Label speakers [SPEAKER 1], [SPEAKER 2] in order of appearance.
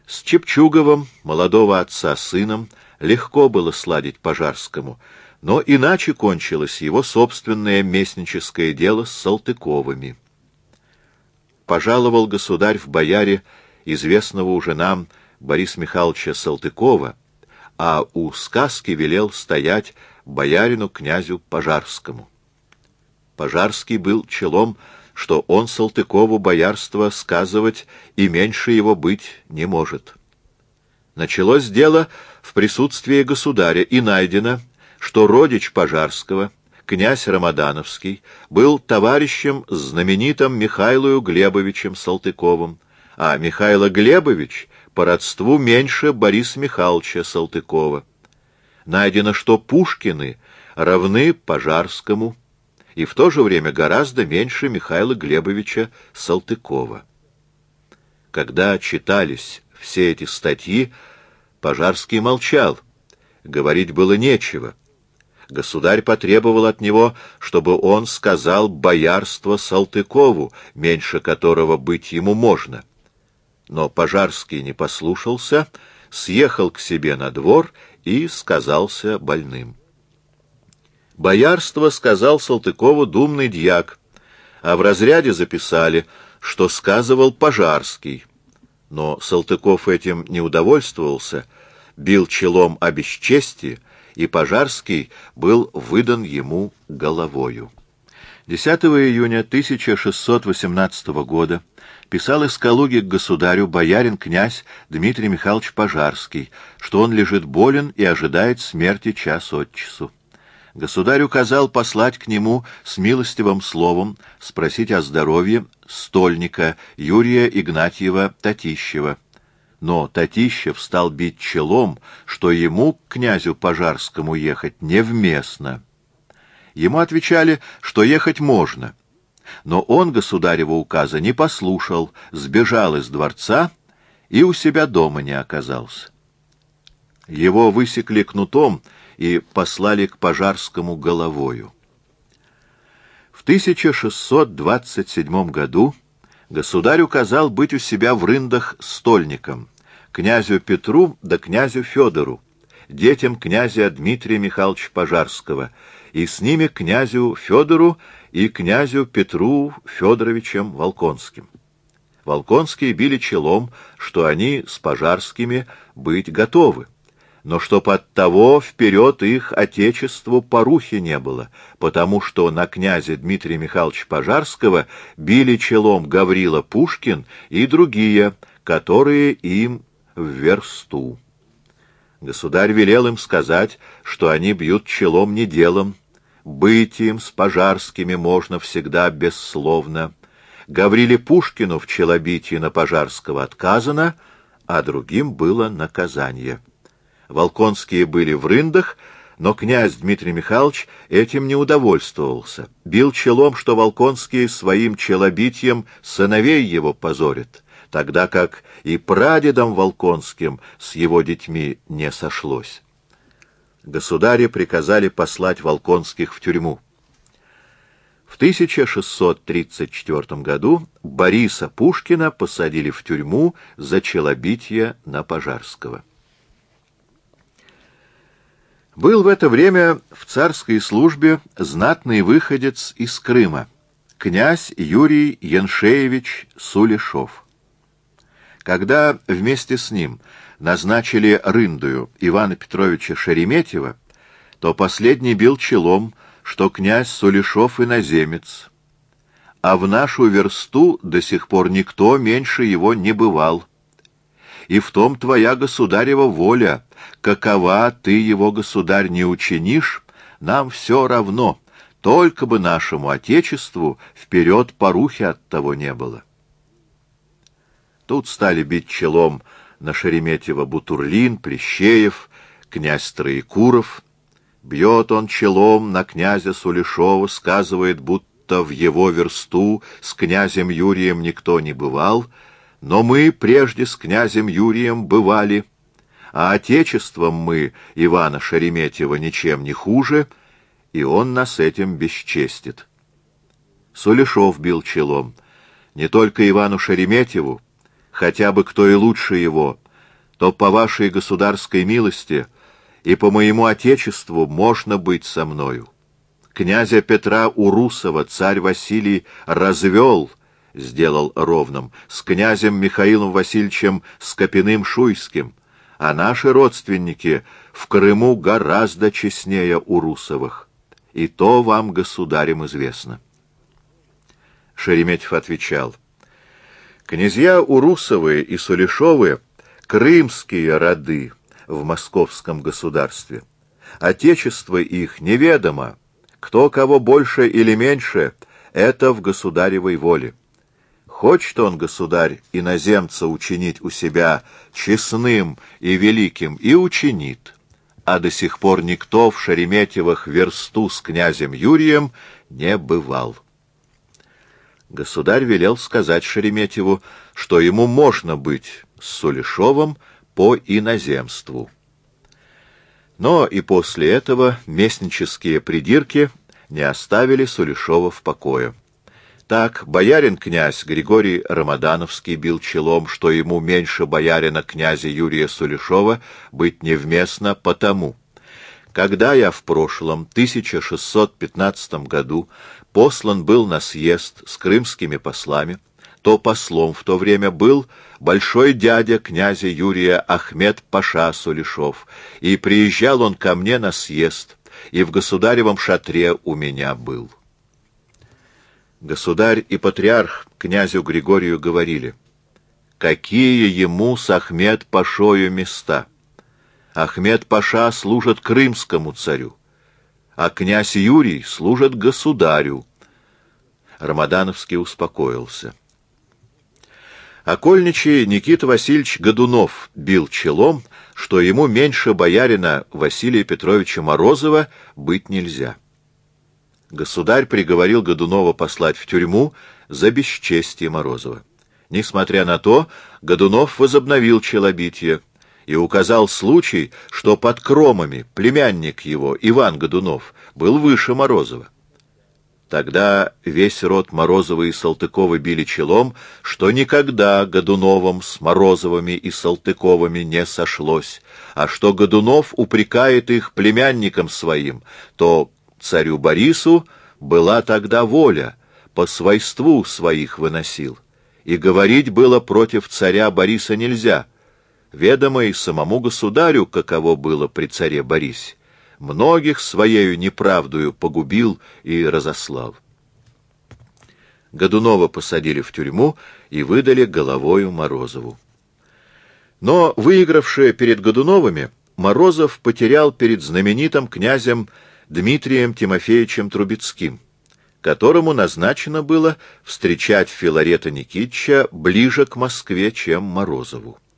[SPEAKER 1] С Чепчуговым, молодого отца сыном, легко было сладить Пожарскому, но иначе кончилось его собственное местническое дело с Салтыковыми. Пожаловал государь в бояре известного уже нам Бориса Михайловича Салтыкова, а у сказки велел стоять боярину князю Пожарскому. Пожарский был челом, что он Салтыкову боярство сказывать и меньше его быть не может. Началось дело в присутствии государя, и найдено, что родич Пожарского, князь Рамадановский, был товарищем с знаменитым Михаилом Глебовичем Салтыковым, а Михаил Глебович по родству меньше Бориса Михайловича Салтыкова. Найдено, что Пушкины равны Пожарскому и в то же время гораздо меньше Михаила Глебовича Салтыкова. Когда читались все эти статьи, Пожарский молчал, говорить было нечего. Государь потребовал от него, чтобы он сказал боярство Салтыкову, меньше которого быть ему можно. Но Пожарский не послушался, съехал к себе на двор и сказался больным. Боярство сказал Салтыкову думный дьяк, а в разряде записали, что сказывал Пожарский. Но Салтыков этим не удовольствовался, бил челом о бесчестие, и Пожарский был выдан ему головою. 10 июня 1618 года писал из Калуги к государю боярин-князь Дмитрий Михайлович Пожарский, что он лежит болен и ожидает смерти час от часу. Государь указал послать к нему с милостивым словом спросить о здоровье стольника Юрия Игнатьева Татищева. Но Татищев стал бить челом, что ему, к князю Пожарскому, ехать невместно. Ему отвечали, что ехать можно, но он государева указа не послушал, сбежал из дворца и у себя дома не оказался. Его высекли кнутом и послали к Пожарскому головою. В 1627 году государь указал быть у себя в Рындах стольником, князю Петру да князю Федору, детям князя Дмитрия Михайловича Пожарского, и с ними князю Федору и князю Петру Федоровичем Волконским. Волконские били челом, что они с Пожарскими быть готовы, но чтоб от того вперед их отечеству порухи не было, потому что на князя Дмитрия Михайловича Пожарского били челом Гаврила Пушкин и другие, которые им в версту. Государь велел им сказать, что они бьют челом не делом, быть им с Пожарскими можно всегда бессловно. Гавриле Пушкину в челобитии на Пожарского отказано, а другим было наказание. Волконские были в Рындах, но князь Дмитрий Михайлович этим не удовольствовался. Бил челом, что Волконские своим челобитием сыновей его позорят, тогда как и прадедом Волконским с его детьми не сошлось. Государи приказали послать Волконских в тюрьму. В 1634 году Бориса Пушкина посадили в тюрьму за челобитие на Пожарского. Был в это время в царской службе знатный выходец из Крыма, князь Юрий Яншеевич Сулешов. Когда вместе с ним назначили рындую Ивана Петровича Шереметьева, то последний бил челом, что князь Сулешов иноземец, а в нашу версту до сих пор никто меньше его не бывал. И в том твоя государева воля, какова ты его, государь, не учинишь, нам все равно, только бы нашему отечеству вперед порухи от того не было. Тут стали бить челом на Шереметьева Бутурлин, Плещеев, князь Троекуров. Бьет он челом на князя Сулешова, сказывает, будто в его версту с князем Юрием никто не бывал, но мы прежде с князем Юрием бывали, а отечеством мы Ивана Шереметьева ничем не хуже, и он нас этим бесчестит. Сулешов бил челом не только Ивану Шереметьеву, хотя бы кто и лучше его, то по вашей государской милости и по моему отечеству можно быть со мною. Князя Петра Урусова царь Василий развел, сделал ровным, с князем Михаилом Васильевичем Скопиным-Шуйским, а наши родственники в Крыму гораздо честнее Урусовых. И то вам, государям, известно. Шереметьев отвечал: князья Урусовы и Сулешовы — крымские роды в московском государстве. Отечество их неведомо. Кто кого больше или меньше — это в государевой воле. Хочет он, государь, иноземца учинить у себя честным и великим, и учинит. А до сих пор никто в Шереметьевых версту с князем Юрием не бывал. Государь велел сказать Шереметьеву, что ему можно быть с Сулешовым по иноземству. Но и после этого местнические придирки не оставили Сулешова в покое. Так боярин-князь Григорий Рамадановский бил челом, что ему меньше боярина князя Юрия Сулешова быть невместно потому. Когда я в прошлом 1615 году послан был на съезд с крымскими послами, то послом в то время был большой дядя князя Юрия Ахмед-паша Сулешов, и приезжал он ко мне на съезд, и в государевом шатре у меня был. Государь и патриарх князю Григорию говорили: какие ему с Ахмед-пашою места? Ахмед-паша служит крымскому царю, а князь Юрий служит государю. Рамадановский успокоился. Окольничий Никита Васильевич Годунов бил челом, что ему меньше боярина Василия Петровича Морозова быть нельзя. Государь приговорил Годунова послать в тюрьму за бесчестие Морозова. Несмотря на то, Годунов возобновил челобитие и указал случай, что под Кромами племянник его, Иван Годунов, был выше Морозова. Тогда весь род Морозова и Салтыкова били челом, что никогда Годуновым с Морозовыми и Салтыковыми не сошлось, а что Годунов упрекает их племянникам своим, то царю Борису была тогда воля, по свойству своих выносил, и говорить было против царя Бориса нельзя. Ведомо и самому государю, каково было при царе Борисе. Многих своею неправдою погубил и разослал. Годунова посадили в тюрьму и выдали головою Морозову. Но, выигравший перед Годуновыми, Морозов потерял перед знаменитым князем Дмитрием Тимофеевичем Трубецким, которому назначено было встречать Филарета Никитича ближе к Москве, чем Морозову.